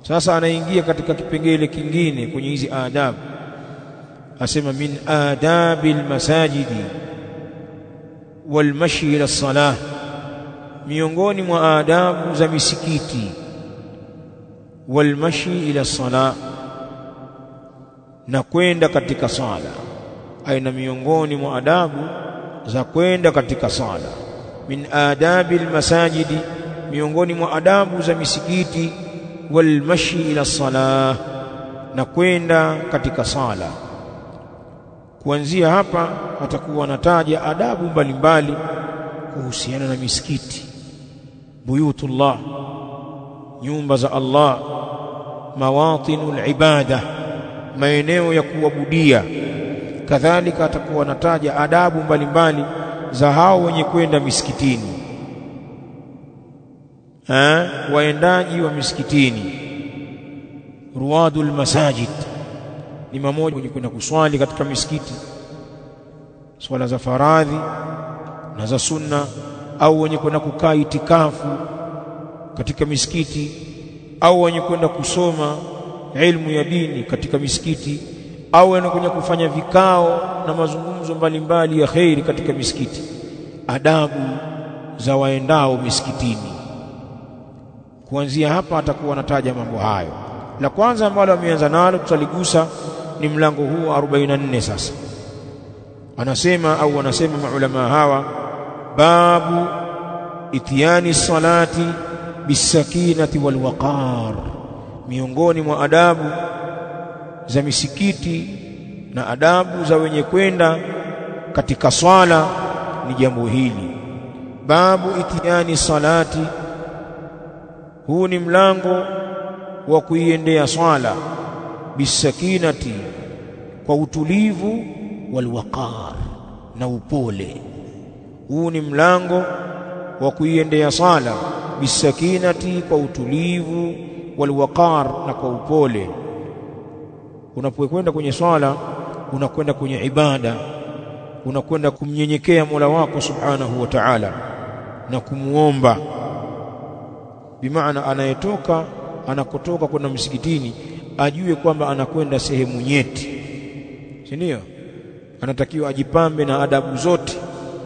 Sasa anaingia katika kipengele kingine kwenye hizi adabu, asema min adabil masajidi wal mashi ila salah, miongoni mwa adabu za misikiti, wal mashi ila salah, na kwenda katika sala. Aina miongoni mwa adabu za kwenda katika sala. Min adabil masajidi, miongoni mwa adabu za misikiti, wal mashi ila salah, na kwenda katika sala. Kuanzia hapa atakuwa anataja adabu mbalimbali kuhusiana na misikiti, buyutullah, nyumba za Allah, mawatinul ibada, maeneo ya kuabudia. Kadhalika atakuwa anataja adabu mbalimbali za hao wenye kwenda misikitini, waendaji wa misikitini, ruwadul masajid, ni mmoja wenye kwenda kuswali katika misikiti, swala za faradhi na za sunna, au wenye kwenda kukaa itikafu katika misikiti, au wenye kwenda kusoma ilmu ya dini katika misikiti, au wenye kwenda kufanya vikao na mazungumzo mbalimbali ya khairi katika misikiti. Adabu za waendao misikitini. Kuanzia hapa atakuwa anataja mambo hayo. La kwanza ambalo ameanza nalo tutaligusa ni mlango huu 44. Sasa anasema maulama hawa, babu itiyani salati bisakinati wal waqar, miongoni mwa adabu za misikiti na adabu za wenye kwenda katika swala ni jambo hili. Babu itiyani salati, huu ni mlango wa kuiendea swala, bisakinati, kwa utulivu, wal waqar, na upole. Huu ni mlango wa kuiendea swala, bisakinati, kwa utulivu, wal waqar, na kwa upole. Unapokwenda kwenye swala, unakwenda kwenye ibada, unakwenda kumnyenyekea Mola wako subhanahu wa ta'ala na kumuomba. Bimaana anakotoka kwenda msikitini ajue kwamba anakwenda sehemu nyeti, si ndio? Anatakiwa ajipambe na adabu zote,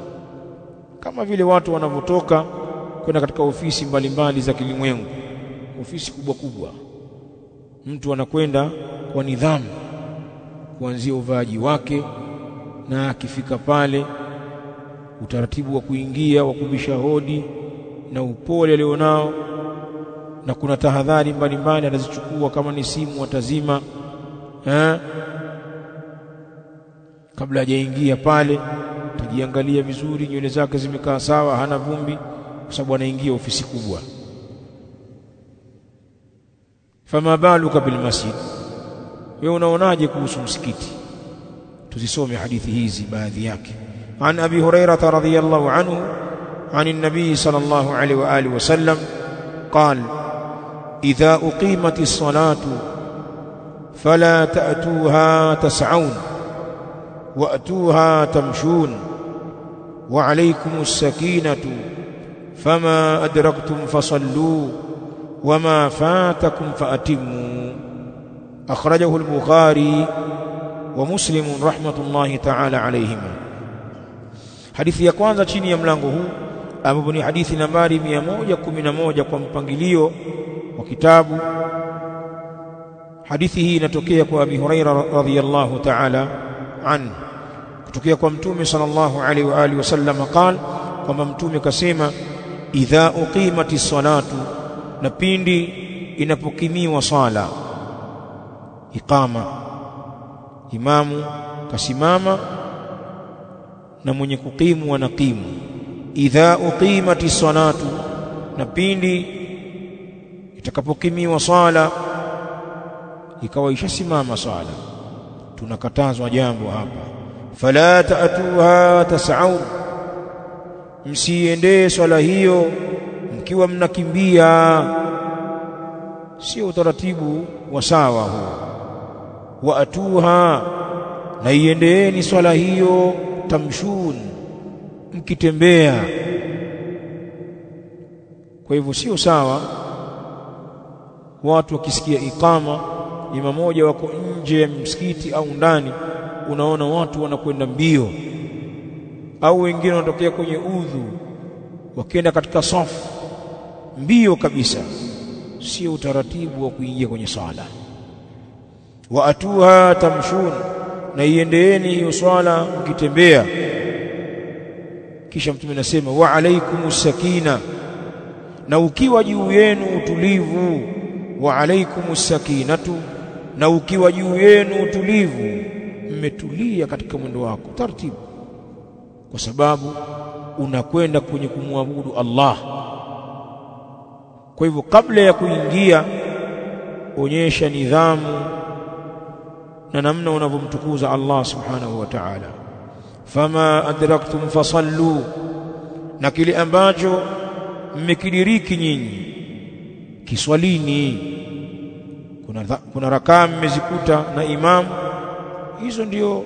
kama vile watu wanavotoka kwenda katika ofisi mbalimbali za kilimwengu, ofisi kubwa kubwa. Mtu anakwenda kwa nidhamu, kuanzia uvaaji wake, na akifika pale utaratibu wa kuingia, wa kubisha hodi, na upole alionao, na kuna tahadhari mbalimbali anazichukua. Kama ni simu atazima kabla hajaingia pale, atajiangalia vizuri, nywele zake zimekaa sawa, hana vumbi, kwa sababu anaingia ofisi kubwa. Fama baluka bil masjid, wewe unaonaje kuhusu msikiti? Tuzisome hadithi hizi baadhi yake. An Abi Hurairah radhiyallahu anhu عن النبي صلى الله عليه وآله وسلم قال: إذا أقيمت الصلاة فلا تأتوها تسعون وأتوها تمشون وعليكم السكينة فما أدركتم فصلوا وما فاتكم فأتموا. أخرجه البخاري ومسلم رحمة الله تعالى عليهما. Hadithi ya kwanza chini ya mlango huu, ambapo ni hadithi nambari 111 kwa mpangilio wa kitabu. Hadithi hii inatokea kwa Abi Hurairah radhiyallahu ta'ala an, kutokea kwa Mtume sallallahu alaihi wa alihi wasallam qala, kwamba Mtume kasema: idha uqimatis salatu, na pindi inapokimiwa sala, iqama, imamu kasimama na mwenye kukimu anakimu. Idha uqimati salatu, na pindi itakapokimiwa sala, ikawa ishasimama sala, tunakatazwa jambo hapa. Fala ta'tuha tas'aun, msiendee swala hiyo mkiwa mnakimbia, sio utaratibu wa sawa huo. Wa atuha, na iendeeni swala hiyo tamshun, mkitembea. Kwa hivyo sio sawa watu wakisikia iqama, ima moja wako nje ya msikiti au ndani, unaona watu wanakwenda mbio, au wengine wanatokea kwenye udhu wakienda katika safu mbio kabisa. Sio utaratibu wa kuingia kwenye sala. Wa atuha tamshun, na iendeeni hiyo swala mkitembea. Kisha Mtume anasema wa alaikumus sakina, na ukiwa juu yenu utulivu. Wa alaikumus sakinatu, na ukiwa juu yenu utulivu, mmetulia katika mwendo wako taratibu, kwa sababu unakwenda kwenye kumwabudu Allah. Kwa hivyo kabla ya kuingia, onyesha nidhamu na namna unavyomtukuza Allah subhanahu wa ta'ala. Fama adraktum fasallu, na kile ambacho mmekidiriki nyinyi kiswalini. Kuna rakaa mmezikuta na imamu, hizo ndio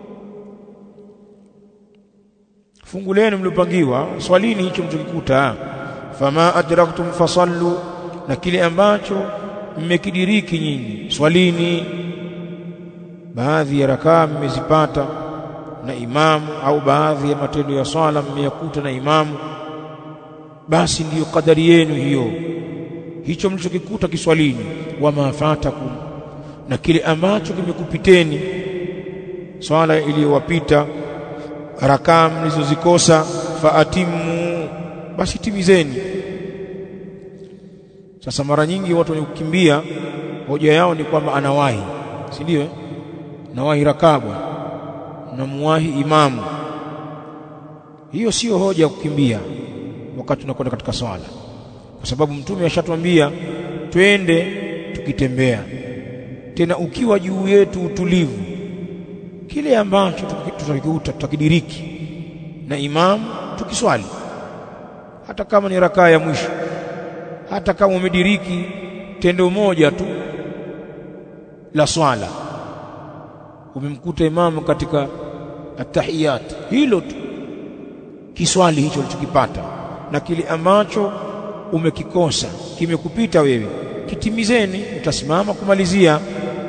fungu lenu mlopangiwa, swalini hicho mchokikuta. Fama adraktum fasallu, na kile ambacho mmekidiriki nyinyi swalini. Baadhi ya rakaa mmezipata na imamu, au baadhi ya matendo ya swala mmeyakuta na imamu, basi ndiyo kadari yenu hiyo, hicho mlichokikuta kiswalini. Wama fatakum, na kile ambacho kimekupiteni, swala iliyowapita, rakaa mlizozikosa, faatimu, basi timizeni. Sasa mara nyingi watu wenye kukimbia hoja yao ni kwamba anawahi, si ndio? Nawahi rakaa bwana, namuwahi imamu. Hiyo sio hoja ya kukimbia wakati tunakwenda katika swala, kwa sababu Mtume ashatuambia twende tukitembea, tena ukiwa juu yetu utulivu. Kile ambacho tutakidiriki na imamu tukiswali, hata kama ni rakaa ya mwisho, hata kama umediriki tendo moja tu la swala, umemkuta imamu katika at-tahiyat, hilo tu kiswali hicho ulichokipata. Na kile ambacho umekikosa kimekupita wewe, kitimizeni. Utasimama kumalizia.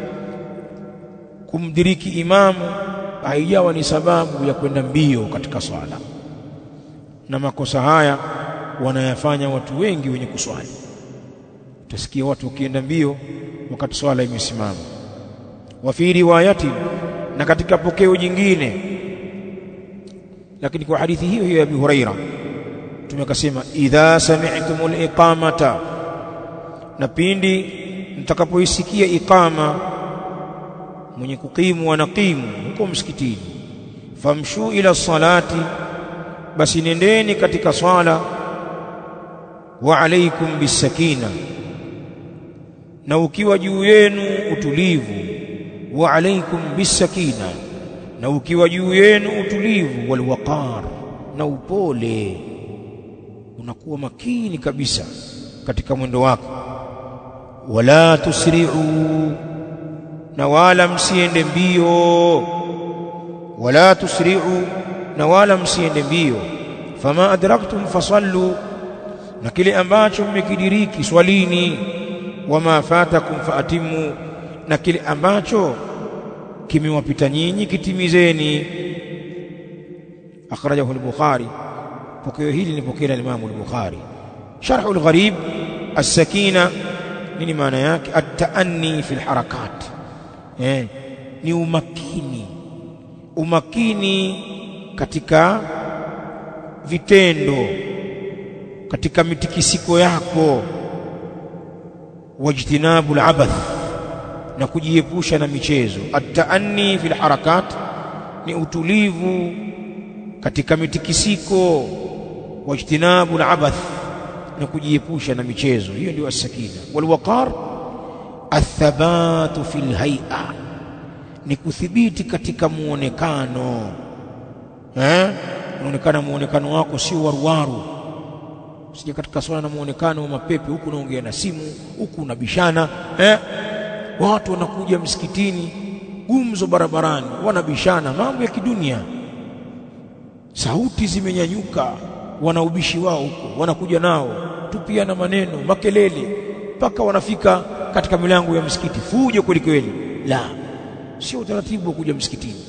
Kumdiriki imamu haijawa ni sababu ya kwenda mbio katika swala, na makosa haya wanayafanya watu wengi wenye kuswali. Utasikia watu wakienda mbio wakati swala imesimama. Wa fi riwayati, na katika pokeo jingine, lakini kwa hadithi hiyo hiyo ya Abu Huraira, tumekasema idha sami'tumul iqamata, na pindi mtakapoisikia iqama, mwenye kukimu anakimu huko msikitini, famshu ila salati, basi nendeni katika swala. Wa alaikum bisakina, na ukiwa juu yenu utulivu. Wa alaikum bisakina, na ukiwa juu yenu utulivu. Walwaqar, na upole, unakuwa makini kabisa katika mwendo wako. Wala tusri'u, na wala msiende mbio. Wala tusri'u, na wala msiende mbio. Fama adraktum fasallu, na kile ambacho mmekidiriki swalini. Wama fatakum faatimu, na kile ambacho kimewapita nyinyi kitimizeni. Akhrajahu al-Bukhari. Pokeo hili ni pokeo la Imam al-Bukhari. Sharh al-Gharib, as-sakina nini maana yake? At-ta'anni fi al-harakat, ni umakini katika vitendo, katika mitikisiko yako. Wajtinabu al-abath, na kujiepusha na michezo. At-ta'anni fi al-harakat ni utulivu katika mitikisiko. Wajtinabu al-abath, na kujiepusha na michezo. Hiyo ndio as-sakina. Walwaqar athabatu fil hay'a, ni kuthibiti katika muonekano. Muonekano wako sio waruwaru. Usije katika swala na muonekano wa mapepe, huku unaongea na simu, huku unabishana. Watu wanakuja msikitini, gumzo barabarani, wanabishana mambo ya kidunia, sauti zimenyanyuka, wanaubishi wao huko, wanakuja nao tupiana maneno, makelele, mpaka wanafika katika milango ya msikiti fujo kweli kweli. La, sio utaratibu wa kuja msikitini.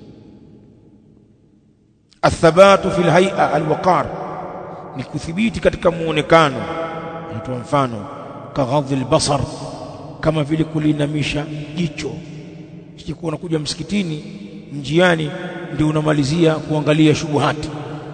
Athabatu fil hay'a alwaqar, ni kuthibiti katika muonekano. Natoa mfano kaghadhi albasar, kama vile kulinamisha jicho. Sikuwa unakuja msikitini njiani ndio unamalizia kuangalia shubuhati,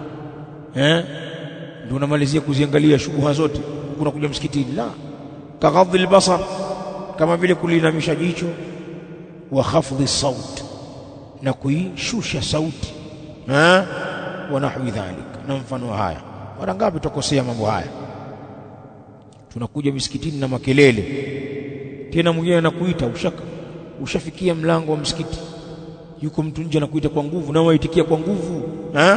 ndio unamalizia kuziangalia shubuha zote unakuja msikitini. La, kaghadhi albasar, kama vile kulinamisha jicho. Wa khafdhi saut, na kuishusha sauti, wa nahwi dhalik, na mfano haya. Mara ngapi tukosea mambo haya? Tunakuja misikitini na makelele, tena mwingine anakuita ushafikia mlango wa msikiti, yuko mtu nje anakuita kwa nguvu na waitikia kwa nguvu.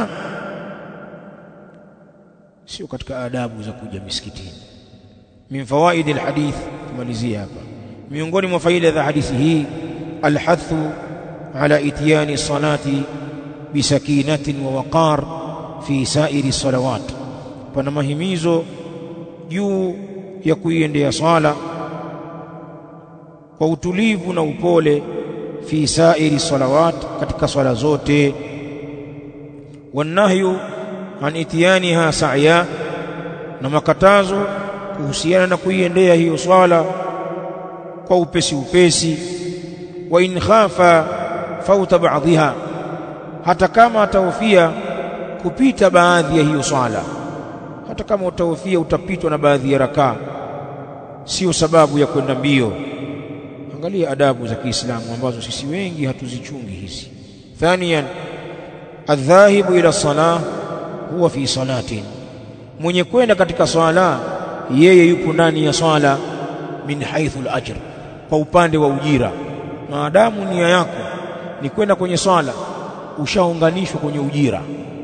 Sio katika adabu za kuja misikitini. Min fawaid alhadith, tumalizia hapa, miongoni mwa faida za hadithi hii, alhathu ala itiyani salati bisakinatin wa waqar fi sairi salawat, pana mahimizo juu ya kuiendea sala kwa utulivu na upole, fi sairi salawat, katika swala zote. Wanahyu an itiyaniha sa'ya, na makatazo kuhusiana na kuiendea hiyo swala kwa upesi upesi. Wa in khafa fauta ba'dhiha, hata kama atahofia kupita baadhi ya hiyo swala, hata kama utahofia utapitwa na baadhi ya rakaa, sio sababu ya kwenda mbio. Angalia adabu za Kiislamu ambazo sisi wengi hatuzichungi hizi. Thaniyan, adhahibu ila salah huwa fi salatin, mwenye kwenda katika swala yeye yupo ndani ya swala. Min haithu al-ajr, kwa upande wa ujira. Maadamu nia yako ni kwenda kwenye swala, ushaunganishwa kwenye ujira,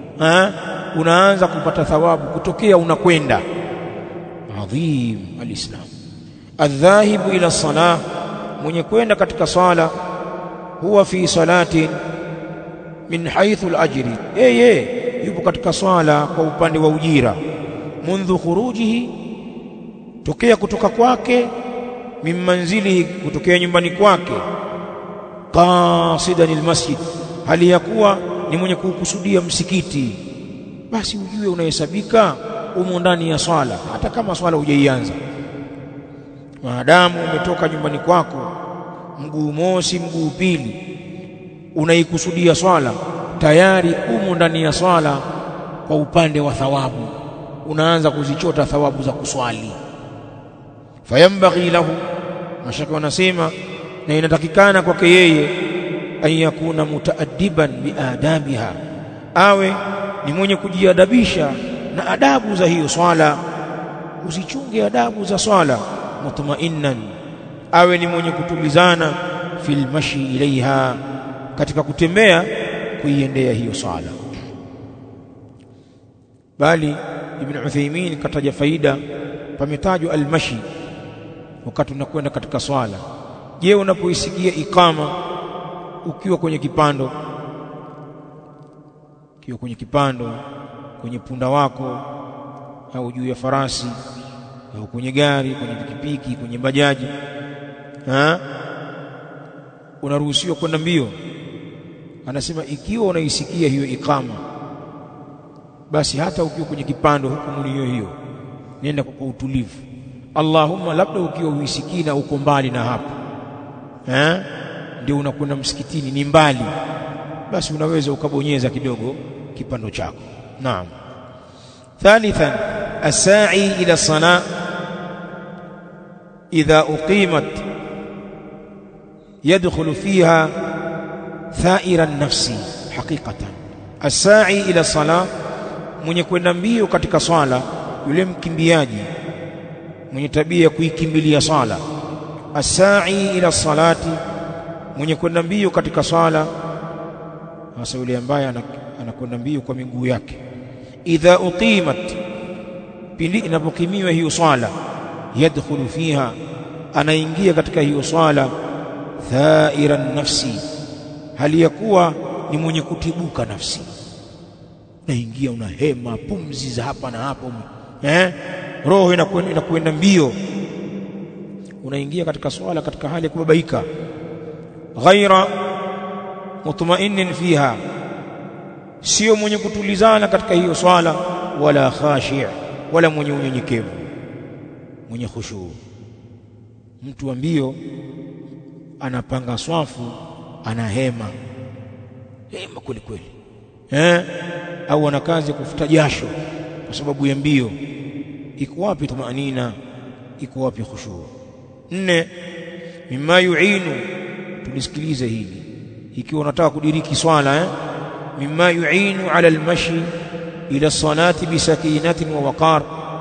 unaanza kupata thawabu kutokea unakwenda. Adhim alislam. Adhahibu ila salah, mwenye kwenda katika swala, huwa fi salatin min haithu al-ajri, yeye yupo katika swala kwa upande wa ujira. Mundhu khurujihi, tokea kutoka kwake. Min manzilihi, kutokea nyumbani kwake. Qasidan almasjid, hali ya kuwa ni mwenye kukusudia msikiti, basi ujue unahesabika umo ndani ya swala, hata kama swala hujaianza. Maadamu umetoka nyumbani kwako, mguu mosi mguu pili, unaikusudia swala, tayari umo ndani ya swala kwa upande wa thawabu, unaanza kuzichota thawabu za kuswali. Fayambaghi lahu, mashaka wanasema, na inatakikana kwake yeye, an yakuna mutaaddiban biadabiha, awe ni mwenye kujiadabisha na adabu za hiyo swala. Usichunge adabu za swala. Mutmainnan, awe ni mwenye kutulizana, fil mashi ilaiha, katika kutembea kuiendea hiyo swala. Bali Ibn Uthaymeen kataja faida, pametajwa almashi wakati unakwenda katika swala. Je, unapoisikia ikama ukiwa kwenye kipando, kwenye punda wako au juu ya farasi au kwenye gari, kwenye pikipiki, kwenye bajaji, unaruhusiwa kwenda mbio? Anasema ikiwa unaisikia hiyo ikama, basi hata ukiwa kwenye kipando, hukumu ni hiyo, nenda kwa utulivu. Allahumma, labda ukiwa uisikii na uko mbali na hapo, ndio unakwenda msikitini, ni mbali, basi unaweza ukabonyeza kidogo kipando chako. Naam. Thalithan, as-sa'i ila salah idha uqimat yadkhulu fiha tha'ira nafsi haqiqatan. As-sa'i ila salah, mwenye kwenda mbio katika swala, yule mkimbiaji mwenye tabia kuikimbilia swala. As-sa'i ila salati, mwenye kwenda mbio katika swala, hasa yule ambaye anakwenda mbio kwa miguu yake. Idha uqimat, pindi inapokimiwa hiyo swala, yadkhulu fiha, anaingia katika hiyo swala, tha'iran nafsi, hali ya kuwa ni mwenye kutibuka nafsi. Naingia unahema pumzi za hapa na hapo, roho inakwenda mbio. unaingia katika swala katika hali ya kubabaika, ghaira mutma'innin fiha, sio mwenye kutulizana katika hiyo swala, wala khashi', wala mwenye unyenyekevu, mwenye khushu. Mtu wa mbio anapanga swafu, anahema kweli kweli, au ana kazi ya kufuta jasho kwa sababu ya mbio. Iko wapi tumaanina? Iko wapi khushu? 4, mimma yu'inu, tulisikilize hili ikiwa unataka kudiriki swala, mimma yu'inu ala almashi ila salati bisakinatin wa waqar,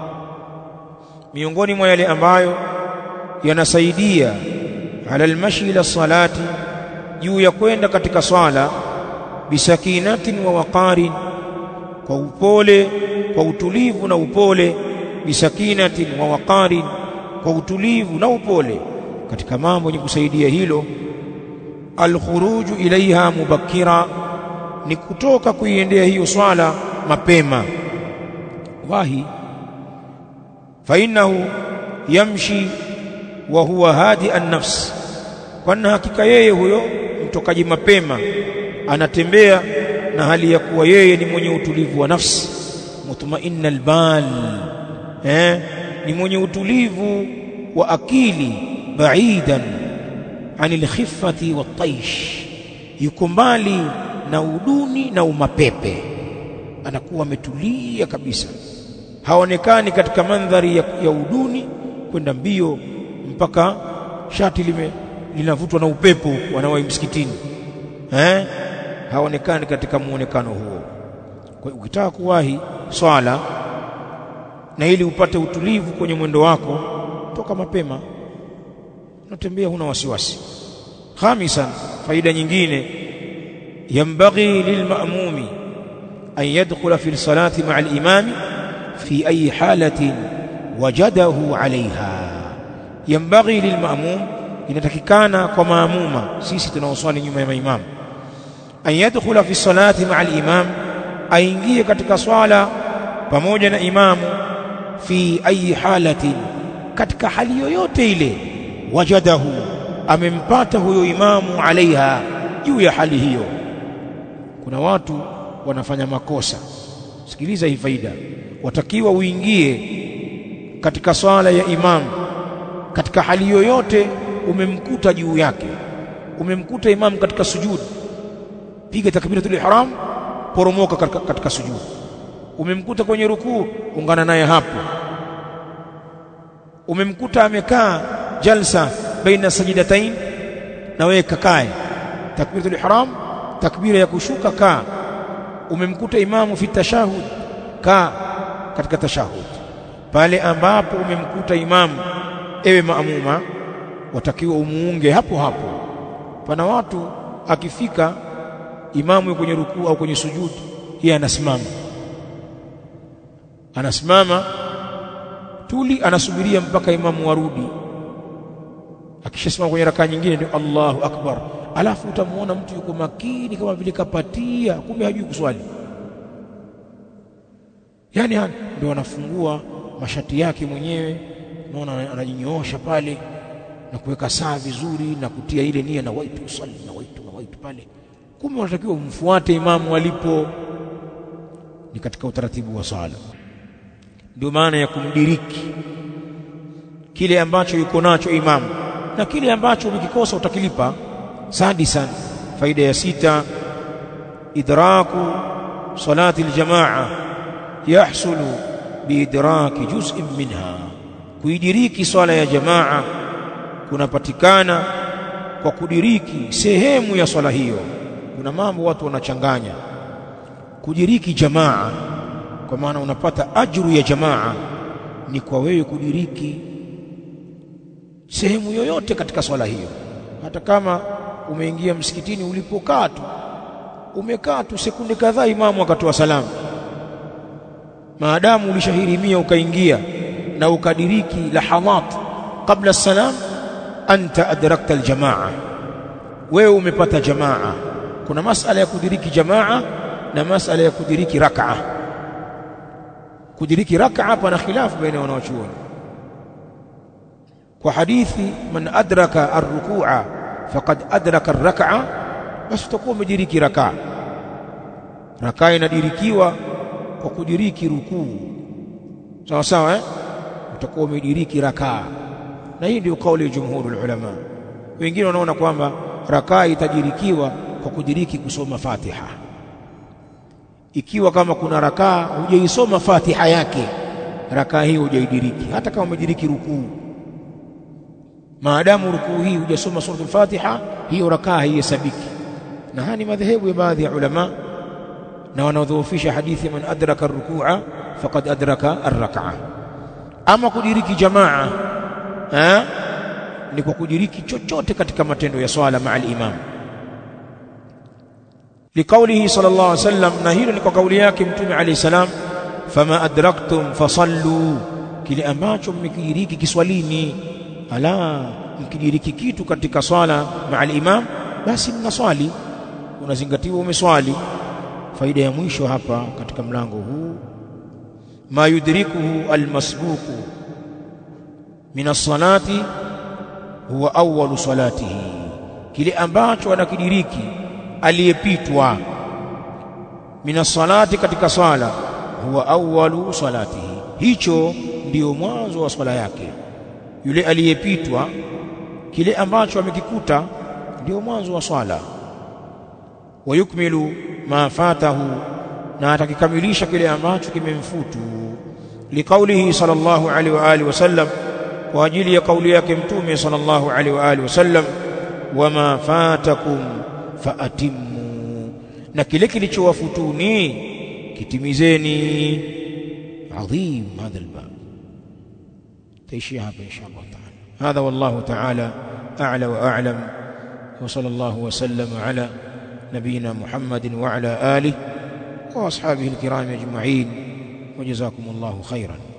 miongoni mwa yale ambayo yanasaidia ala almashi ila salati, juu ya kwenda katika swala, bisakinatin wa waqarin, kwa upole, kwa utulivu na upole, bisakinatin wa waqarin, kwa utulivu na upole. Katika mambo yenye kusaidia hilo, alkhuruju ilaiha mubakkira, ni kutoka kuiendea hiyo swala mapema. Wahi fa innahu yamshi wa huwa hadi an-nafs, kwani hakika yeye huyo mtokaji mapema anatembea na hali ya kuwa yeye ni mwenye utulivu wa nafsi, mutma'inna al-bal, ni mwenye utulivu wa akili, baidan anil khiffati wat-taish, yuko mbali na uduni na umapepe, anakuwa ametulia kabisa, haonekani katika mandhari ya uduni kwenda mbio mpaka shati linavutwa na upepo wanawai msikitini, haonekani katika muonekano huo. Kwa hiyo ukitaka kuwahi swala na ili upate utulivu kwenye mwendo wako, toka mapema, unatembea huna wasiwasi. 5, faida nyingine, yambaghi lilma'mumi an yadkhula fi salati ma'a al-imami fi ayi halatin wajadahu 'alayha. Yambaghi lilma'mum, inatakikana kwa maamuma, sisi tunaoswali nyuma ya imam, an yadkhula fi salati ma'a al-imam, aingie katika swala pamoja na imamu, fi ayi halatin, katika hali yoyote ile, wajadahu, amempata huyo imamu, alaiha, juu ya hali hiyo. Kuna watu wanafanya makosa. Sikiliza hii faida, watakiwa uingie katika swala ya imamu katika hali yoyote, umemkuta juu yake, umemkuta imamu katika sujud, piga takbiratul ihram, poromoka katika sujud. Umemkuta kwenye rukuu, ungana naye hapo. Umemkuta amekaa jalsa baina sajidatain, na wewe kakae, takbiratul ihram, takbira ya kushuka, kaa. Umemkuta imamu fi tashahud, kaa katika tashahud. Pale ambapo umemkuta imamu, ewe maamuma, watakiwa umuunge hapo hapo. Pana watu akifika imamu kwenye rukuu au kwenye sujud, yeye anasimama tuli, anasubiria mpaka imamu warudi. Akishasimama kwenye rakaa nyingine ndio Allahu akbar. Alafu utamuona mtu yuko makini kama vile kapatia, kumbe hajui kuswali. Yani ndio anafungua mashati yake mwenyewe, unaona anajinyoosha pale na kuweka saa vizuri na kutia ile nia na waitu usalli na waitu pale. Kumbe unatakiwa umfuate imamu alipo. Ni katika utaratibu wa sala. Ndio maana ya kumdiriki kile ambacho yuko nacho imamu, na kile ambacho ukikosa utakilipa. Sadisan, faida ya 6, idraku salati aljamaa yahsulu biidraki juz'in minha, kuidiriki swala ya jamaa kunapatikana kwa kudiriki sehemu ya swala hiyo. Kuna mambo watu wanachanganya. Kudiriki jamaa, kwa maana unapata ajru ya jamaa, ni kwa wewe kudiriki sehemu yoyote katika swala hiyo. Hata kama umeingia msikitini, ulipokaa tu, umekaa tu sekunde kadhaa, imamu akatoa salamu, maadamu ulishahirimia ukaingia na ukadiriki lahadhat kabla salam, anta adrakta aljamaa, wewe umepata jamaa. Kuna masala ya kudiriki jamaa na masala ya kudiriki rak'a. Kudiriki rak'a pana khilafu baina wanawachuoni. kwa hadithi man adraka ar-ruku'a faqad adraka ar-rak'a, basi utakuwa umediriki rakaa. Rakaa inadirikiwa kwa kudiriki rukuu, sawa sawa, utakuwa umediriki rakaa. Na hii ndio kauli ya jumhurul ulama. Wengine wanaona kwamba rakaa itajirikiwa kwa kudiriki kusoma Fatiha. Ikiwa kama kuna rakaa hujaisoma Fatiha yake, rakaa hii hujaidiriki, hata kama umediriki rukuu. Maadamu rukuu hii hujasoma suratul Fatiha, hiyo rakaa haihesabiki. Na haya ni madhehebu ya baadhi ya ulama, na wanaodhoofisha hadithi man adraka ar-ruku'a faqad adraka ar-rak'a. Ama kudiriki jamaa ni kwa kudiriki chochote katika matendo ya swala ma'a al-imam, liqaulihi sallallahu alayhi wasallam, na hilo ni kwa kauli yake Mtume alayhi salam, fama adraktum fasallu, kile ambacho mmekidiriki kiswalini. Ala, mkidiriki kitu katika swala ma'a al-imam, basi mnaswali, unazingatiwa umeswali. Faida ya mwisho hapa katika mlango huu, ma yudrikuhu almasbuqu min as-salati huwa awwalu salatihi, kile ambacho anakidiriki aliyepitwa min as-salati, katika swala, huwa awwalu salatihi, hicho ndio mwanzo wa swala yake. Yule aliyepitwa, kile ambacho amekikuta ndio mwanzo wa swala. Wayukmilu ma fatahu, na atakikamilisha kile ambacho kimemfutu. Liqaulihi sallallahu alaihi wa alihi wasallam, kwa ajili ya kauli yake Mtume sallallahu alaihi wa alihi wasallam, wama fatakum faatimmu, na kile kilichowafutuni kitimizeni. Adhim hadha albab. Taishia hapa inshallah taala. Hadha wallahu taala a'la wa a'lam, wa sallallahu wa sallama ala نبينا محمد وعلى آله وأصحابه الكرام أجمعين، وجزاكم الله خيرا.